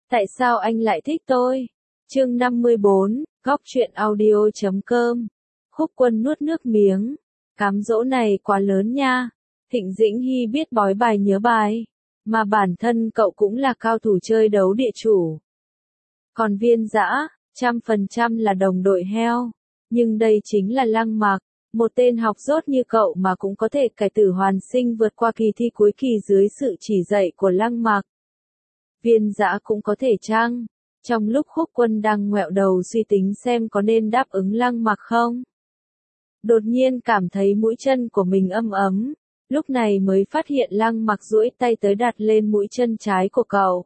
Tại sao anh lại thích tôi? Chương 54, Góc truyện audio.com. Khúc Quân nuốt nước miếng. Cám dỗ này quá lớn nha. Thịnh Dĩnh Hy biết bói bài nhớ bài. Mà bản thân cậu cũng là cao thủ chơi đấu địa chủ. Còn Viên Dã, 100% là đồng đội heo. Nhưng đây chính là Lăng Mặc. Một tên học dốt như cậu mà cũng có thể cải tử hoàn sinh vượt qua kỳ thi cuối kỳ dưới sự chỉ dạy của Lăng Mặc. Viên Dã cũng có thể chăng? Trong lúc Khúc Quân đang ngoẹo đầu suy tính xem có nên đáp ứng Lăng Mặc không? Đột nhiên cảm thấy mũi chân của mình ấm ấm, lúc này mới phát hiện Lăng Mặc duỗi tay tới đặt lên mũi chân trái của cậu.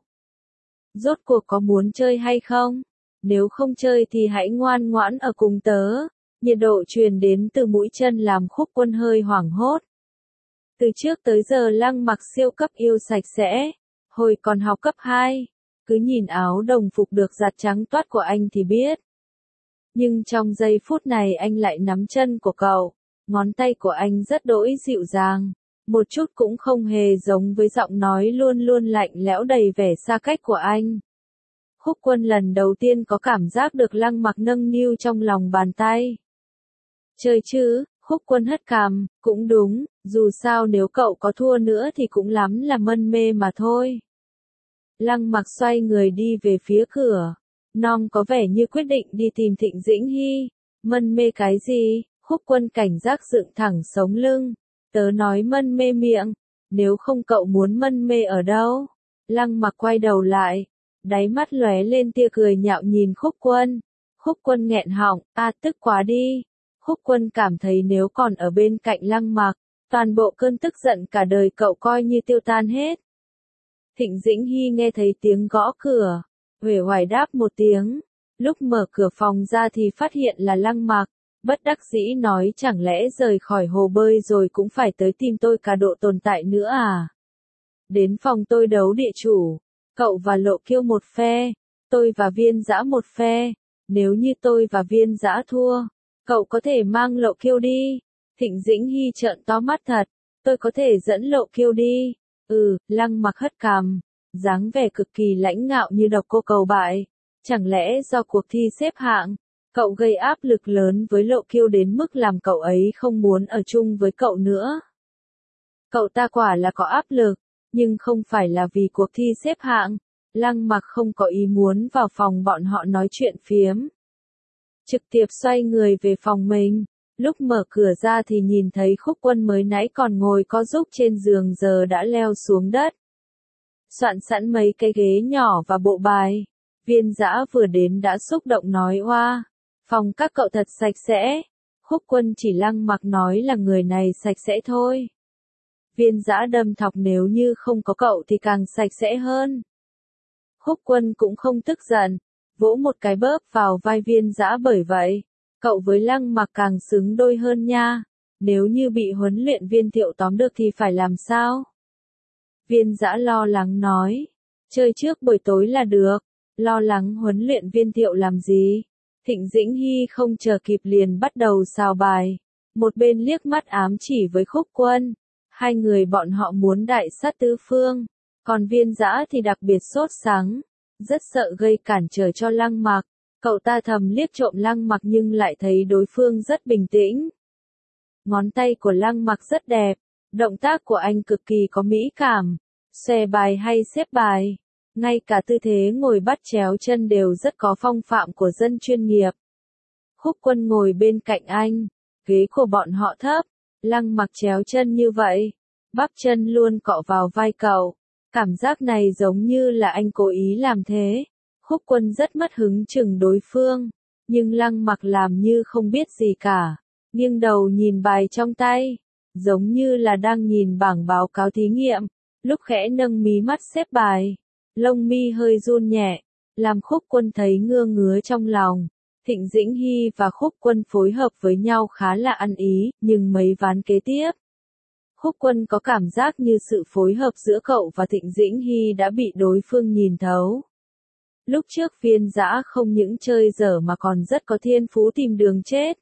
Rốt cuộc có muốn chơi hay không? Nếu không chơi thì hãy ngoan ngoãn ở cùng tớ. Nhiệt độ truyền đến từ mũi chân làm Khúc Quân hơi hoảng hốt. Từ trước tới giờ Lăng Mặc siêu cấp yêu sạch sẽ. Hồi còn học cấp 2, cứ nhìn áo đồng phục được giặt trắng toát của anh thì biết. Nhưng trong giây phút này anh lại nắm chân của cậu, ngón tay của anh rất đỗi dịu dàng, một chút cũng không hề giống với giọng nói luôn luôn lạnh lẽo đầy vẻ xa cách của anh. Khúc Quân lần đầu tiên có cảm giác được Lăng Mặc nâng niu trong lòng bàn tay. Chơi chứ, Khúc Quân hất cằm, cũng đúng, dù sao nếu cậu có thua nữa thì cũng lắm là mân mê mà thôi. Lăng Mặc xoay người đi về phía cửa. Nom có vẻ như quyết định đi tìm Thịnh Dĩnh Hy. Mân mê cái gì? Khúc Quân cảnh giác dựng thẳng sống lưng. Tớ nói mân mê miệng. Nếu không cậu muốn mân mê ở đâu? Lăng Mặc quay đầu lại. Đáy mắt lóe lên tia cười nhạo nhìn Khúc Quân. Khúc Quân nghẹn họng, tức quá đi. Khúc Quân cảm thấy nếu còn ở bên cạnh Lăng Mặc, toàn bộ cơn tức giận cả đời cậu coi như tiêu tan hết. Thịnh Dĩnh Hy nghe thấy tiếng gõ cửa, uể oải đáp một tiếng. Lúc mở cửa phòng ra thì phát hiện là Lăng Mặc, bất đắc dĩ nói chẳng lẽ rời khỏi hồ bơi rồi cũng phải tới tìm tôi cả độ tồn tại nữa à? Đến phòng tôi đấu địa chủ, cậu và Lộ Kiêu một phe, tôi và Viên Dã một phe. Nếu như tôi và Viên Dã thua, cậu có thể mang Lộ Kiêu đi. Thịnh Dĩnh Hy trợn to mắt thật, tôi có thể dẫn Lộ Kiêu đi. Lăng Mặc hất cằm, dáng vẻ cực kỳ lãnh ngạo như độc cô cầu bại. Chẳng lẽ do cuộc thi xếp hạng, cậu gây áp lực lớn với Lộ Kiêu đến mức làm cậu ấy không muốn ở chung với cậu nữa? Cậu ta quả là có áp lực, nhưng không phải là vì cuộc thi xếp hạng. Lăng Mặc không có ý muốn vào phòng bọn họ nói chuyện phiếm. Trực tiếp xoay người về phòng mình. Lúc mở cửa ra thì nhìn thấy Khúc Quân mới nãy còn ngồi co giúp trên giường giờ đã leo xuống đất. Soạn sẵn mấy cái ghế nhỏ và bộ bài. Viên Dã vừa đến đã xúc động nói oa, phòng các cậu thật sạch sẽ. Khúc Quân chỉ Lăng Mặc nói là người này sạch sẽ thôi. Viên Dã đâm thọc nếu như không có cậu thì càng sạch sẽ hơn. Khúc Quân cũng không tức giận, vỗ một cái bóp vào vai Viên Dã bởi vậy. Cậu với Lăng Mặc càng xứng đôi hơn nha. Nếu như bị huấn luyện viên Thiệu tóm được thì phải làm sao? Viên Dã lo lắng nói. Chơi trước buổi tối là được. Lo lắng huấn luyện viên Thiệu làm gì? Thịnh Dĩnh Hy không chờ kịp liền bắt đầu xào bài. Một bên liếc mắt ám chỉ với Khúc Quân. Hai người bọn họ muốn đại sát tứ phương. Còn Viên Dã thì đặc biệt sốt sắng. Rất sợ gây cản trở cho Lăng Mặc. Cậu ta thầm liếc trộm Lăng Mặc nhưng lại thấy đối phương rất bình tĩnh. Ngón tay của Lăng Mặc rất đẹp, động tác của anh cực kỳ có mỹ cảm, xòe bài hay xếp bài, ngay cả tư thế ngồi bắt chéo chân đều rất có phong phạm của dân chuyên nghiệp. Khúc Quân ngồi bên cạnh anh, ghế của bọn họ thấp, Lăng Mặc chéo chân như vậy, bắp chân luôn cọ vào vai cậu, cảm giác này giống như là anh cố ý làm thế. Khúc Quân rất mất hứng chừng đối phương, nhưng Lăng Mặc làm như không biết gì cả, nghiêng đầu nhìn bài trong tay, giống như là đang nhìn bảng báo cáo thí nghiệm, lúc khẽ nâng mí mắt xếp bài, lông mi hơi run nhẹ, làm Khúc Quân thấy ngứa ngứa trong lòng. Thịnh Dĩnh Hy và Khúc Quân phối hợp với nhau khá là ăn ý, nhưng mấy ván kế tiếp, Khúc Quân có cảm giác như sự phối hợp giữa cậu và Thịnh Dĩnh Hy đã bị đối phương nhìn thấu. Lúc trước Viên Dã không những chơi dở mà còn rất có thiên phú tìm đường chết.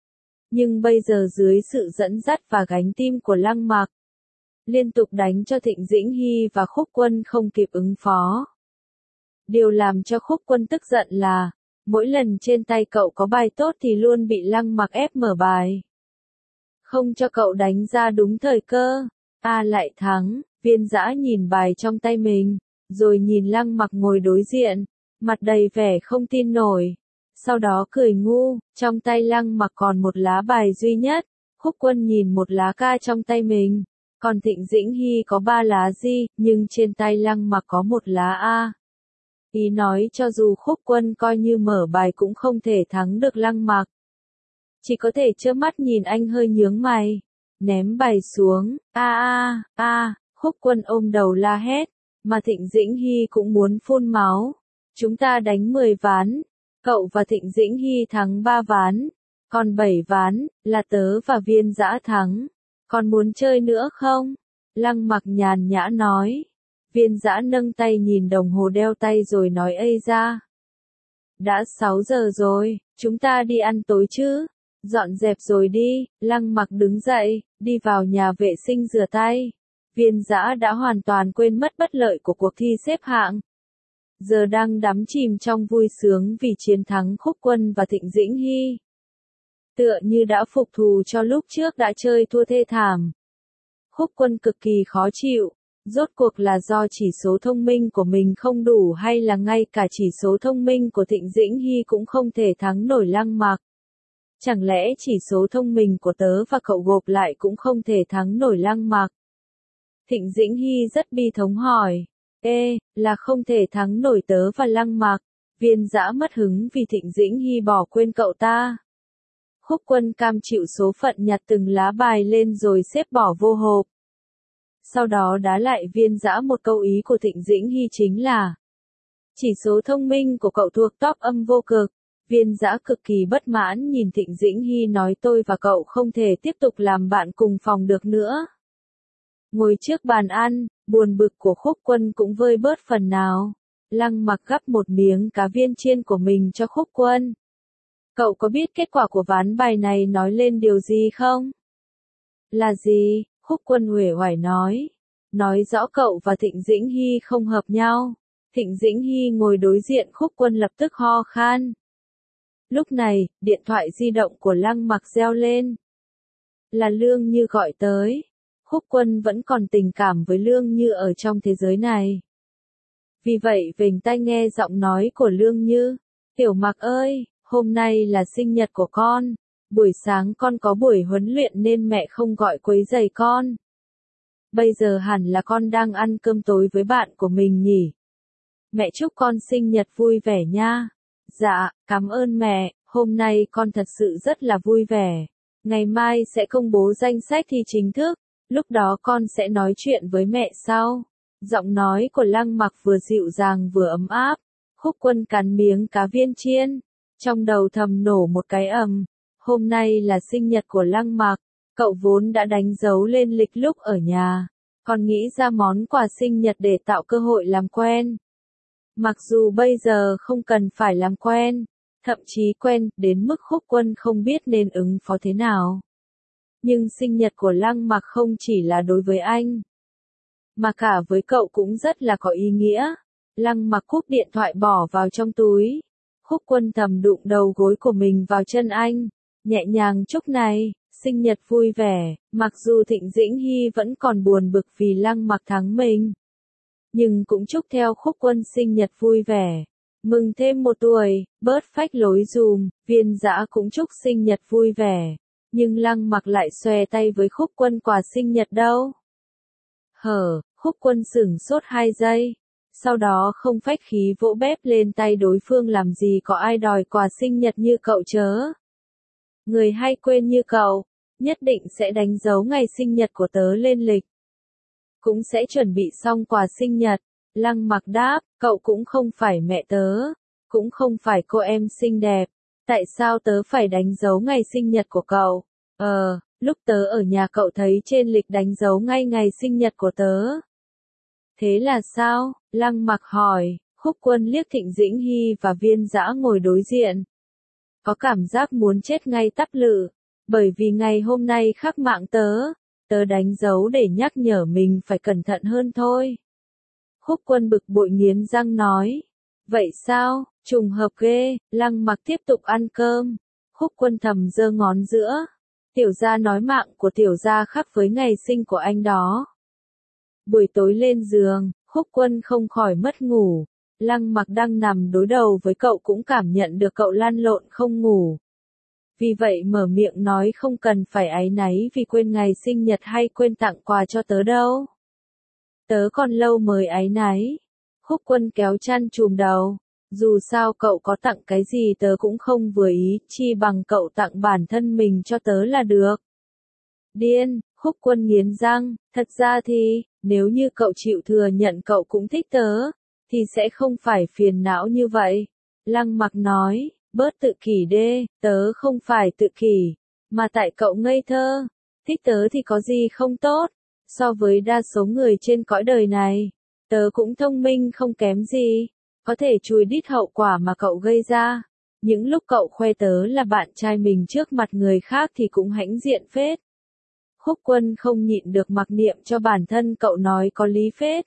Nhưng bây giờ dưới sự dẫn dắt và gánh tim của Lăng Mặc, liên tục đánh cho Thịnh Dĩnh Hy và Khúc Quân không kịp ứng phó. Điều làm cho Khúc Quân tức giận là, mỗi lần trên tay cậu có bài tốt thì luôn bị Lăng Mặc ép mở bài. Không cho cậu đánh ra đúng thời cơ. Lại thắng, Viên Dã nhìn bài trong tay mình, rồi nhìn Lăng Mặc ngồi đối diện, mặt đầy vẻ không tin nổi. Sau đó cười ngu, trong tay Lăng Mặc còn một lá bài duy nhất. Khúc Quân nhìn một lá ca trong tay mình, còn Thịnh Dĩnh Hy có 3 lá gì, nhưng trên tay Lăng Mặc có một lá A. Ý nói cho dù Khúc Quân coi như mở bài cũng không thể thắng được Lăng Mặc. Chỉ có thể trơ mắt nhìn anh hơi nhướng mày, ném bài xuống, Khúc Quân ôm đầu la hét, mà Thịnh Dĩnh Hy cũng muốn phun máu. Chúng ta đánh 10 ván, cậu và Thịnh Dĩnh Hy thắng 3 ván, còn 7 ván, là tớ và Viên Dã thắng. Còn muốn chơi nữa không? Lăng Mặc nhàn nhã nói. Viên Dã nâng tay nhìn đồng hồ đeo tay rồi nói ây ra. Đã 6 giờ rồi, chúng ta đi ăn tối chứ? Dọn dẹp rồi đi. Lăng Mặc đứng dậy, đi vào nhà vệ sinh rửa tay. Viên Dã đã hoàn toàn quên mất bất lợi của cuộc thi xếp hạng. Giờ đang đắm chìm trong vui sướng vì chiến thắng Khúc Quân và Thịnh Dĩnh Hy. Tựa như đã phục thù cho lúc trước đã chơi thua thê thảm. Khúc Quân cực kỳ khó chịu. Rốt cuộc là do chỉ số thông minh của mình không đủ hay là ngay cả chỉ số thông minh của Thịnh Dĩnh Hy cũng không thể thắng nổi Lăng Mặc? Chẳng lẽ chỉ số thông minh của tớ và cậu gộp lại cũng không thể thắng nổi Lăng Mặc? Thịnh Dĩnh Hy rất bi thống hỏi. Là không thể thắng nổi tớ và Lăng Mặc. Viên Dã mất hứng vì Thịnh Dĩnh Hy bỏ quên cậu ta. Khúc Quân cam chịu số phận nhặt từng lá bài lên rồi xếp bỏ vô hộp. Sau đó đá lại Viên Dã một câu ý của Thịnh Dĩnh Hy chính là chỉ số thông minh của cậu thuộc top âm vô cực. Viên Dã cực kỳ bất mãn nhìn Thịnh Dĩnh Hy nói tôi và cậu không thể tiếp tục làm bạn cùng phòng được nữa. Ngồi trước bàn ăn, buồn bực của Khúc Quân cũng vơi bớt phần nào. Lăng Mặc gắp một miếng cá viên chiên của mình cho Khúc Quân. Cậu có biết kết quả của ván bài này nói lên điều gì không? Là gì? Khúc Quân uể oải nói. Nói rõ cậu và Thịnh Dĩnh Hy không hợp nhau. Thịnh Dĩnh Hy ngồi đối diện Khúc Quân lập tức ho khan. Lúc này, điện thoại di động của Lăng Mặc reo lên. Là Lương Như gọi tới. Khúc Quân vẫn còn tình cảm với Lương Như ở trong thế giới này. Vì vậy vểnh tai nghe giọng nói của Lương Như. Tiểu Mặc ơi, hôm nay là sinh nhật của con. Buổi sáng con có buổi huấn luyện nên mẹ không gọi quấy rầy con. Bây giờ hẳn là con đang ăn cơm tối với bạn của mình nhỉ? Mẹ chúc con sinh nhật vui vẻ nha. Dạ, cảm ơn mẹ, hôm nay con thật sự rất là vui vẻ. Ngày mai sẽ công bố danh sách thi chính thức, lúc đó con sẽ nói chuyện với mẹ sau. Giọng nói của Lăng Mặc vừa dịu dàng vừa ấm áp. Khúc Quân cắn miếng cá viên chiên, trong đầu thầm nổ một cái ầm. Hôm nay là sinh nhật của Lăng Mặc, cậu vốn đã đánh dấu lên lịch lúc ở nhà, còn nghĩ ra món quà sinh nhật để tạo cơ hội làm quen. Mặc dù bây giờ không cần phải làm quen, thậm chí quen đến mức Khúc Quân không biết nên ứng phó thế nào. Nhưng sinh nhật của Lăng Mặc không chỉ là đối với anh, mà cả với cậu cũng rất là có ý nghĩa. Lăng Mặc cúp điện thoại bỏ vào trong túi. Khúc Quân thầm đụng đầu gối của mình vào chân anh, nhẹ nhàng chúc này, sinh nhật vui vẻ. Mặc dù Thịnh Dĩnh Hy vẫn còn buồn bực vì Lăng Mặc thắng mình, nhưng cũng chúc theo Khúc Quân sinh nhật vui vẻ. Mừng thêm 1 tuổi, bớt phách lối dùm. Viên Dã cũng chúc sinh nhật vui vẻ. Nhưng Lăng Mặc lại xòe tay với Khúc Quân quà sinh nhật đâu. Khúc Quân sửng sốt 2 giây. Sau đó không phách khí vỗ bép lên tay đối phương làm gì có ai đòi quà sinh nhật như cậu chớ. Người hay quên như cậu, nhất định sẽ đánh dấu ngày sinh nhật của tớ lên lịch. Cũng sẽ chuẩn bị xong quà sinh nhật. Lăng Mặc đáp, cậu cũng không phải mẹ tớ, cũng không phải cô em xinh đẹp. Tại sao tớ phải đánh dấu ngày sinh nhật của cậu? Lúc tớ ở nhà cậu thấy trên lịch đánh dấu ngay ngày sinh nhật của tớ. Thế là sao? Lăng Mặc hỏi. Khúc Quân liếc Thịnh Dĩnh Hy và Viên Dã ngồi đối diện. Có cảm giác muốn chết ngay tắp lự, bởi vì ngày hôm nay khắc mạng tớ đánh dấu để nhắc nhở mình phải cẩn thận hơn thôi. Khúc Quân bực bội nghiến răng nói. Vậy sao, trùng hợp ghê, Lăng Mặc tiếp tục ăn cơm. Khúc Quân thầm giơ ngón giữa. Tiểu gia nói mạng của tiểu gia khác với ngày sinh của anh đó. Buổi tối lên giường, Khúc Quân không khỏi mất ngủ. Lăng Mặc đang nằm đối đầu với cậu cũng cảm nhận được cậu lăn lộn không ngủ. Vì vậy mở miệng nói không cần phải áy náy vì quên ngày sinh nhật hay quên tặng quà cho tớ đâu. Tớ còn lâu mới áy náy. Khúc Quân kéo chăn trùm đầu. Dù sao cậu có tặng cái gì tớ cũng không vừa ý, chi bằng cậu tặng bản thân mình cho tớ là được. Điên, Khúc Quân nghiến răng, thật ra thì, nếu như cậu chịu thừa nhận cậu cũng thích tớ, thì sẽ không phải phiền não như vậy. Lăng Mặc nói, bớt tự kỷ đê, tớ không phải tự kỷ, mà tại cậu ngây thơ. Thích tớ thì có gì không tốt, so với đa số người trên cõi đời này, tớ cũng thông minh không kém gì, có thể chùi đít hậu quả mà cậu gây ra. Những lúc cậu khoe tớ là bạn trai mình trước mặt người khác thì cũng hãnh diện phết. Khúc Quân không nhịn được mặc niệm cho bản thân cậu nói có lý phết.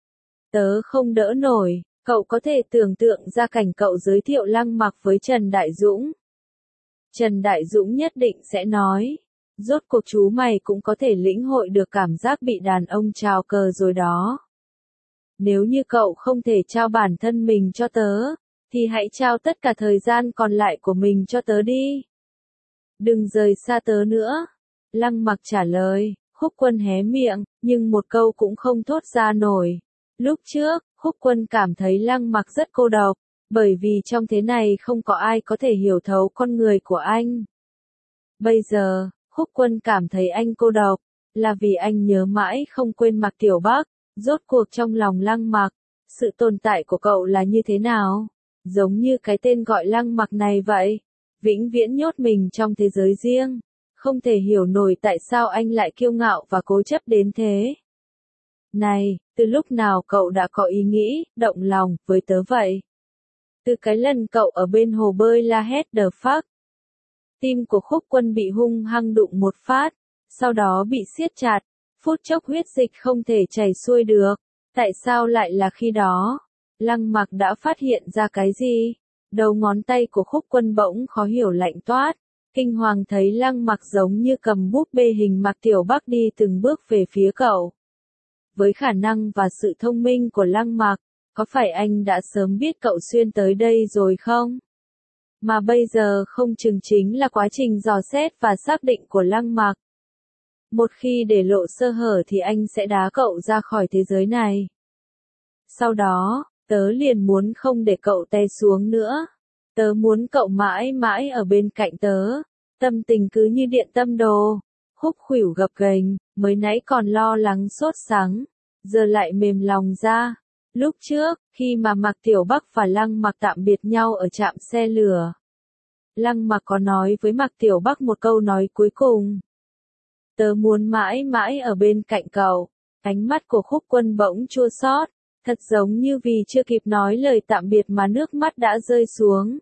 Tớ không đỡ nổi, cậu có thể tưởng tượng ra cảnh cậu giới thiệu Lăng Mặc với Trần Đại Dũng. Trần Đại Dũng nhất định sẽ nói, rốt cuộc chú mày cũng có thể lĩnh hội được cảm giác bị đàn ông chào cờ rồi đó. Nếu như cậu không thể trao bản thân mình cho tớ, thì hãy trao tất cả thời gian còn lại của mình cho tớ đi. Đừng rời xa tớ nữa. Lăng Mặc trả lời, Khúc Quân hé miệng, nhưng một câu cũng không thốt ra nổi. Lúc trước, Khúc Quân cảm thấy Lăng Mặc rất cô độc, bởi vì trong thế này không có ai có thể hiểu thấu con người của anh. Bây giờ, Khúc Quân cảm thấy anh cô độc, là vì anh nhớ mãi không quên Mạc Tiểu Bắc. Rốt cuộc trong lòng Lăng Mặc, sự tồn tại của cậu là như thế nào? Giống như cái tên gọi Lăng Mặc này vậy, vĩnh viễn nhốt mình trong thế giới riêng, không thể hiểu nổi tại sao anh lại kiêu ngạo và cố chấp đến thế. Này, từ lúc nào cậu đã có ý nghĩ, động lòng, với tớ vậy? Từ cái lần cậu ở bên hồ bơi la hét the fuck. Tim của Khúc Quân bị hung hăng đụng một phát, sau đó bị siết chặt, phút chốc huyết dịch không thể chảy xuôi được. Tại sao lại là khi đó? Lăng Mặc đã phát hiện ra cái gì? Đầu ngón tay của Khúc Quân bỗng khó hiểu lạnh toát. Kinh hoàng thấy Lăng Mặc giống như cầm búp bê hình Mạc Tiểu Bắc đi từng bước về phía cậu. Với khả năng và sự thông minh của Lăng Mặc, có phải anh đã sớm biết cậu xuyên tới đây rồi không? Mà bây giờ không chừng chính là quá trình dò xét và xác định của Lăng Mặc. Một khi để lộ sơ hở thì anh sẽ đá cậu ra khỏi thế giới này. Sau đó, tớ liền muốn không để cậu té xuống nữa. Tớ muốn cậu mãi mãi ở bên cạnh tớ. Tâm tình cứ như điện tâm đồ. Khúc Khuỷu gập ghềnh, mới nãy còn lo lắng sốt sắng, giờ lại mềm lòng ra. Lúc trước, khi mà Mạc Tiểu Bắc và Lăng Mặc tạm biệt nhau ở trạm xe lửa, Lăng Mặc có nói với Mạc Tiểu Bắc một câu nói cuối cùng. Tớ muốn mãi mãi ở bên cạnh cậu. Ánh mắt của Khúc Quân bỗng chua xót, thật giống như vì chưa kịp nói lời tạm biệt mà nước mắt đã rơi xuống.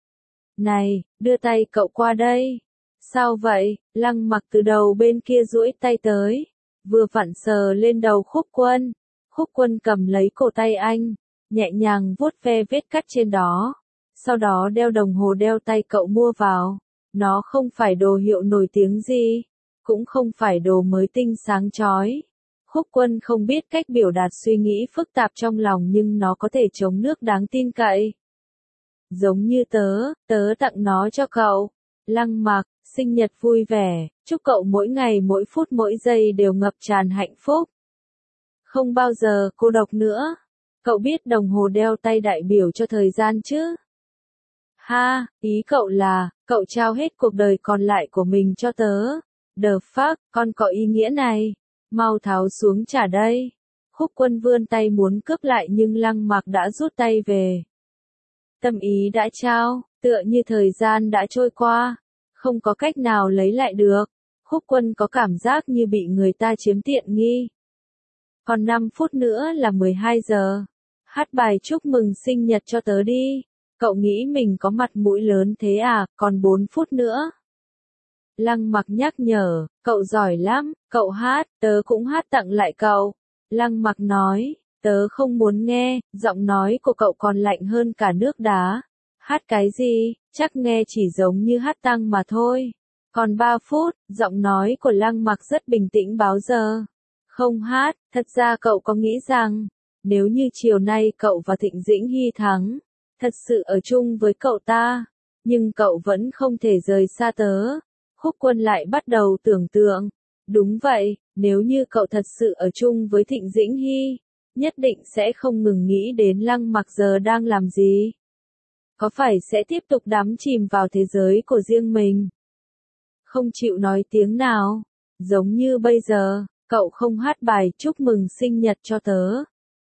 Này, đưa tay cậu qua đây. Sao vậy? Lăng Mặc từ đầu bên kia duỗi tay tới, vừa vặn sờ lên đầu Khúc Quân. Khúc Quân cầm lấy cổ tay anh, nhẹ nhàng vuốt ve vết cắt trên đó. Sau đó đeo đồng hồ đeo tay cậu mua vào. Nó không phải đồ hiệu nổi tiếng gì, cũng không phải đồ mới tinh sáng chói. Khúc Quân không biết cách biểu đạt suy nghĩ phức tạp trong lòng nhưng nó có thể chống nước đáng tin cậy. Giống như tớ tặng nó cho cậu. Lăng Mặc, sinh nhật vui vẻ, chúc cậu mỗi ngày mỗi phút mỗi giây đều ngập tràn hạnh phúc. Không bao giờ cô độc nữa. Cậu biết đồng hồ đeo tay đại biểu cho thời gian chứ? Ha, ý cậu là, cậu trao hết cuộc đời còn lại của mình cho tớ. The fuck, con có ý nghĩa này. Mau tháo xuống trả đây. Khúc Quân vươn tay muốn cướp lại nhưng Lăng Mặc đã rút tay về. Tâm ý đã trao, tựa như thời gian đã trôi qua, không có cách nào lấy lại được. Khúc Quân có cảm giác như bị người ta chiếm tiện nghi. Còn 5 phút nữa là 12 giờ. Hát bài chúc mừng sinh nhật cho tớ đi. Cậu nghĩ mình có mặt mũi lớn thế à, còn 4 phút nữa. Lăng Mặc nhắc nhở, cậu giỏi lắm, cậu hát, tớ cũng hát tặng lại cậu. Lăng Mặc nói, Tớ không muốn nghe, giọng nói của cậu còn lạnh hơn cả nước đá. Hát cái gì, chắc nghe chỉ giống như hát tăng mà thôi. Còn 3 phút, giọng nói của Lăng Mặc rất bình tĩnh báo giờ. Không hát, thật ra cậu có nghĩ rằng, nếu như chiều nay cậu và Thịnh Dĩnh Hy thắng, thật sự ở chung với cậu ta, nhưng cậu vẫn không thể rời xa tớ. Khúc Quân lại bắt đầu tưởng tượng. Đúng vậy, nếu như cậu thật sự ở chung với Thịnh Dĩnh Hy, nhất định sẽ không ngừng nghĩ đến Lăng Mặc giờ đang làm gì. Có phải sẽ tiếp tục đắm chìm vào thế giới của riêng mình? Không chịu nói tiếng nào, giống như bây giờ, cậu không hát bài chúc mừng sinh nhật cho tớ.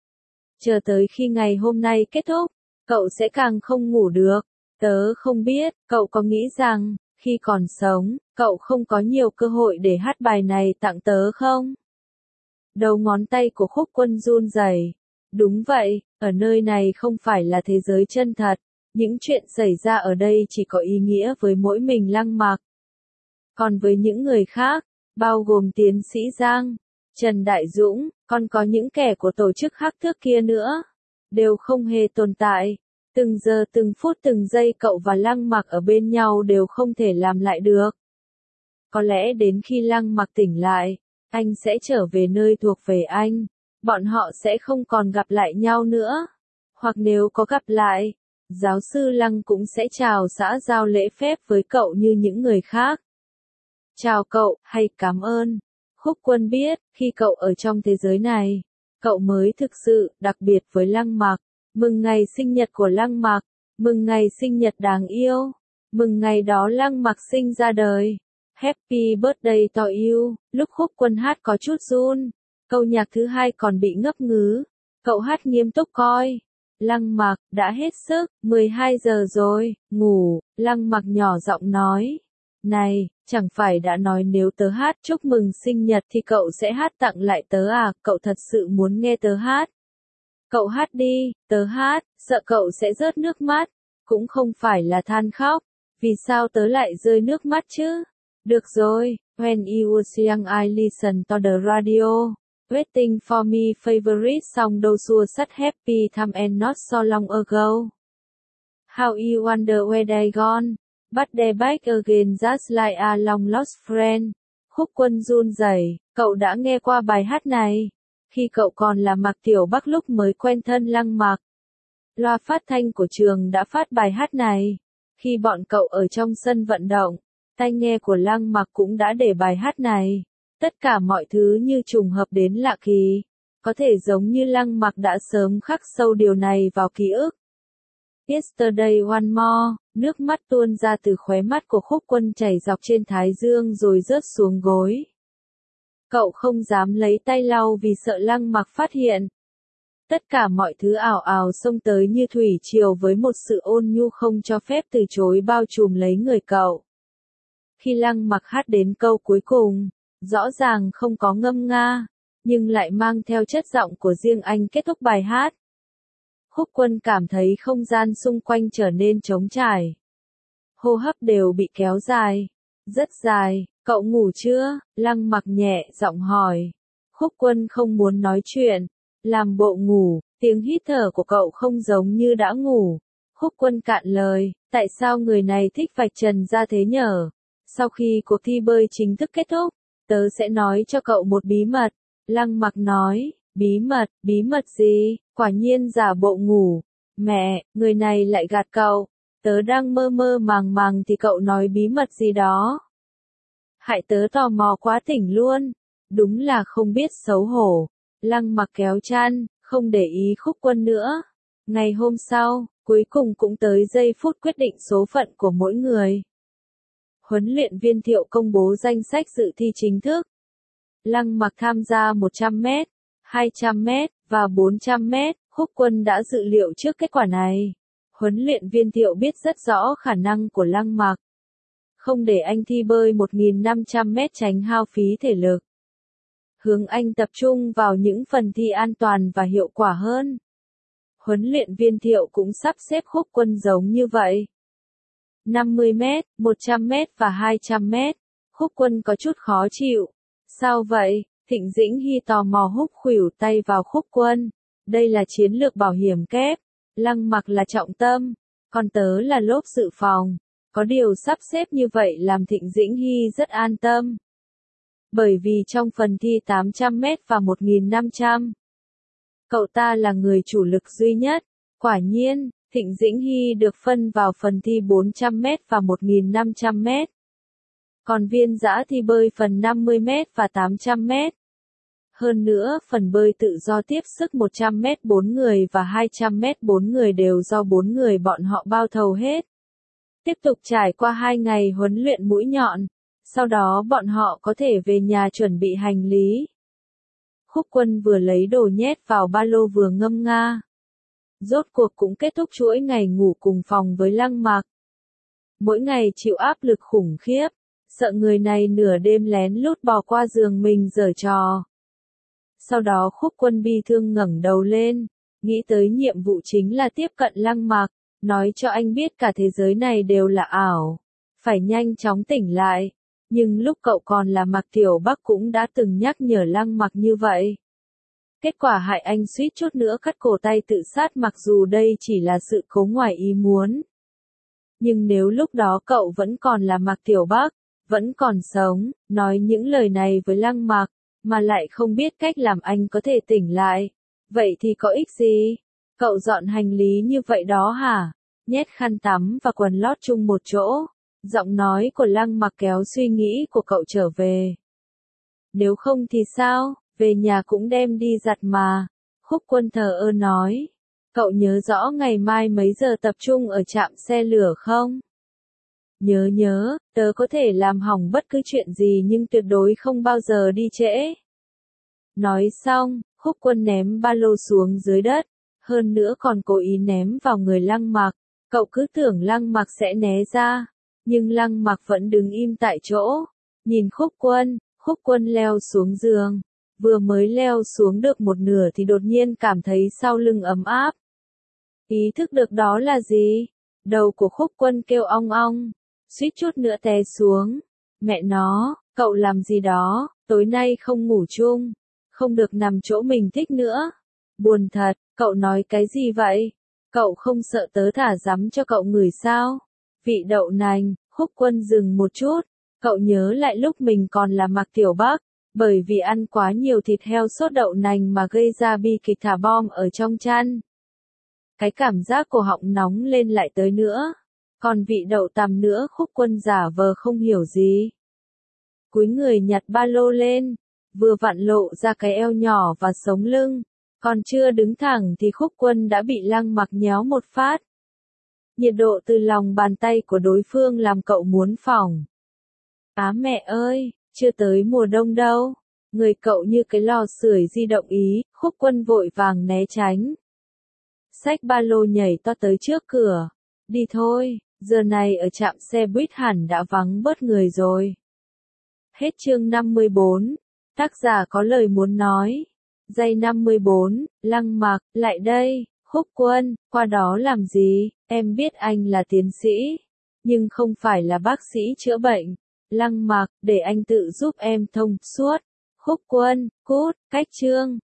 Chờ tới khi ngày hôm nay kết thúc, cậu sẽ càng không ngủ được. Tớ không biết, cậu có nghĩ rằng, khi còn sống, cậu không có nhiều cơ hội để hát bài này tặng tớ không? Đầu ngón tay của Khúc Quân run rẩy. Đúng vậy, ở nơi này không phải là thế giới chân thật. Những chuyện xảy ra ở đây chỉ có ý nghĩa với mỗi mình Lăng Mặc. Còn với những người khác, bao gồm tiến sĩ Giang, Trần Đại Dũng, còn có những kẻ của tổ chức hắc thước kia nữa, đều không hề tồn tại. Từng giờ từng phút từng giây cậu và Lăng Mặc ở bên nhau đều không thể làm lại được. Có lẽ đến khi Lăng Mặc tỉnh lại, anh sẽ trở về nơi thuộc về anh. Bọn họ sẽ không còn gặp lại nhau nữa. Hoặc nếu có gặp lại, giáo sư Lăng cũng sẽ chào xã giao lễ phép với cậu như những người khác. Chào cậu, hay cảm ơn. Khúc Quân biết, khi cậu ở trong thế giới này, cậu mới thực sự đặc biệt với Lăng Mặc. Mừng ngày sinh nhật của Lăng Mặc, mừng ngày sinh nhật đáng yêu, mừng ngày đó Lăng Mặc sinh ra đời. Happy birthday to you. Lúc Khúc Quân hát có chút run, câu nhạc thứ hai còn bị ngấp ngứ. Cậu hát nghiêm túc coi. Lăng Mặc, đã hết sức, 12 giờ rồi, ngủ. Lăng Mặc nhỏ giọng nói. Này, chẳng phải đã nói nếu tớ hát chúc mừng sinh nhật thì cậu sẽ hát tặng lại tớ à, cậu thật sự muốn nghe tớ hát. Cậu hát đi, tớ hát, sợ cậu sẽ rớt nước mắt, cũng không phải là than khóc, vì sao tớ lại rơi nước mắt chứ? Được rồi, when you were young I listened to the radio, waiting for me favorite song those who such happy time and not so long ago. How you wonder where they gone, but they back again just like a long lost friend. Khúc Quân run rẩy, cậu đã nghe qua bài hát này. Khi cậu còn là Mạc Tiểu Bắc lúc mới quen thân Lăng Mặc. Loa phát thanh của trường đã phát bài hát này. Khi bọn cậu ở trong sân vận động, tai nghe của Lăng Mặc cũng đã để bài hát này. Tất cả mọi thứ như trùng hợp đến lạ kỳ. Có thể giống như Lăng Mặc đã sớm khắc sâu điều này vào ký ức. Yesterday one more, nước mắt tuôn ra từ khóe mắt của Khúc Quân chảy dọc trên thái dương rồi rớt xuống gối. Cậu không dám lấy tay lau vì sợ Lăng Mặc phát hiện. Tất cả mọi thứ ảo ảo xông tới như thủy triều với một sự ôn nhu không cho phép từ chối bao trùm lấy người cậu. Khi Lăng Mặc hát đến câu cuối cùng, rõ ràng không có ngâm nga, nhưng lại mang theo chất giọng của riêng anh kết thúc bài hát. Khúc Quân cảm thấy không gian xung quanh trở nên trống trải. Hô hấp đều bị kéo dài, rất dài. Cậu ngủ chưa? Lăng Mặc nhẹ giọng hỏi. Khúc Quân không muốn nói chuyện, làm bộ ngủ, tiếng hít thở của cậu không giống như đã ngủ. Khúc Quân cạn lời, tại sao người này thích vạch trần ra thế nhở? Sau khi cuộc thi bơi chính thức kết thúc, tớ sẽ nói cho cậu một bí mật. Lăng Mặc nói, bí mật gì? Quả nhiên giả bộ ngủ. Mẹ, người này lại gạt cậu. Tớ đang mơ mơ màng màng thì cậu nói bí mật gì đó. Hại tớ tò mò quá tỉnh luôn. Đúng là không biết xấu hổ. Lăng Mặc kéo chăn, không để ý Khúc Quân nữa. Ngày hôm sau, cuối cùng cũng tới giây phút quyết định số phận của mỗi người. Huấn luyện viên Thiệu công bố danh sách dự thi chính thức. Lăng Mặc tham gia 100m, 200m và 400m. Khúc Quân đã dự liệu trước kết quả này. Huấn luyện viên Thiệu biết rất rõ khả năng của Lăng Mặc. Không để anh thi bơi 1.500m tránh hao phí thể lực. Hướng anh tập trung vào những phần thi an toàn và hiệu quả hơn. Huấn luyện viên Thiệu cũng sắp xếp Khúc Quân giống như vậy. 50m, 100m và 200m. Khúc Quân có chút khó chịu. Sao vậy? Thịnh Dĩnh Hy tò mò húc khuỷu tay vào Khúc Quân. Đây là chiến lược bảo hiểm kép. Lăng Mặc là trọng tâm, còn tớ là lốp dự phòng. Có điều sắp xếp như vậy làm Thịnh Dĩnh Hy rất an tâm. Bởi vì trong phần thi 800m và 1500, cậu ta là người chủ lực duy nhất. Quả nhiên, Thịnh Dĩnh Hy được phân vào phần thi 400m và 1500m. Còn Viên Dã thì bơi phần 50m và 800m. Hơn nữa, phần bơi tự do tiếp sức 100m 4 người và 200m 4 người đều do 4 người bọn họ bao thầu hết. Tiếp tục trải qua 2 ngày huấn luyện mũi nhọn, sau đó bọn họ có thể về nhà chuẩn bị hành lý. Khúc Quân vừa lấy đồ nhét vào ba lô vừa ngâm nga. Rốt cuộc cũng kết thúc chuỗi ngày ngủ cùng phòng với Lăng Mặc. Mỗi ngày chịu áp lực khủng khiếp, sợ người này nửa đêm lén lút bò qua giường mình giở trò. Sau đó Khúc Quân bi thương ngẩng đầu lên, nghĩ tới nhiệm vụ chính là tiếp cận Lăng Mặc, nói cho anh biết cả thế giới này đều là ảo, phải nhanh chóng tỉnh lại. Nhưng lúc cậu còn là Mạc Tiểu Bắc cũng đã từng nhắc nhở Lăng Mặc như vậy. Kết quả hại anh suýt chút nữa cắt cổ tay tự sát, mặc dù đây chỉ là sự cố ngoài ý muốn. Nhưng nếu lúc đó cậu vẫn còn là Mạc Tiểu Bắc, vẫn còn sống, nói những lời này với Lăng Mặc, mà lại không biết cách làm anh có thể tỉnh lại, vậy thì có ích gì? Cậu dọn hành lý như vậy đó hả? Nhét khăn tắm và quần lót chung một chỗ. Giọng nói của Lăng Mặc kéo suy nghĩ của cậu trở về. Nếu không thì sao, về nhà cũng đem đi giặt mà. Khúc Quân thờ ơ nói. Cậu nhớ rõ ngày mai mấy giờ tập trung ở trạm xe lửa không? Nhớ, tớ có thể làm hỏng bất cứ chuyện gì nhưng tuyệt đối không bao giờ đi trễ. Nói xong, Khúc Quân ném ba lô xuống dưới đất, hơn nữa còn cố ý ném vào người Lăng Mặc. Cậu cứ tưởng Lăng Mặc sẽ né ra. Nhưng Lăng Mặc vẫn đứng im tại chỗ, nhìn Khúc Quân leo xuống giường, vừa mới leo xuống được một nửa thì đột nhiên cảm thấy sau lưng ấm áp. Ý thức được đó là gì? Đầu của Khúc Quân kêu ong ong, suýt chút nữa té xuống. Mẹ nó, cậu làm gì đó, tối nay không ngủ chung, không được nằm chỗ mình thích nữa. Buồn thật, cậu nói cái gì vậy? Cậu không sợ tớ thả rắm cho cậu ngửi sao? Vị đậu nành. Khúc Quân dừng một chút, cậu nhớ lại lúc mình còn là Mạc Tiểu Bắc, bởi vì ăn quá nhiều thịt heo sốt đậu nành mà gây ra bi kịch thả bom ở trong chăn. Cái cảm giác cổ họng nóng lên lại tới nữa, còn vị đậu tằm nữa. Khúc Quân giả vờ không hiểu gì. Cúi người nhặt ba lô lên, vừa vặn lộ ra cái eo nhỏ và sống lưng, còn chưa đứng thẳng thì Khúc Quân đã bị Lăng Mặc nhéo một phát. Nhiệt độ từ lòng bàn tay của đối phương làm cậu muốn phỏng. Á mẹ ơi, chưa tới mùa đông đâu. Người cậu như cái lò sưởi di động ý. Khúc Quân vội vàng né tránh. Xách ba lô nhảy to tới trước cửa. Đi thôi, giờ này ở trạm xe buýt hẳn đã vắng bớt người rồi. Hết chương 54. Tác giả có lời muốn nói. Giây 54, Lăng Mặc, lại đây. Khúc Quân, qua đó làm gì? Em biết anh là tiến sĩ, nhưng không phải là bác sĩ chữa bệnh. Lăng Mặc, để anh tự giúp em thông suốt. Khúc Quân, cút, cách chương.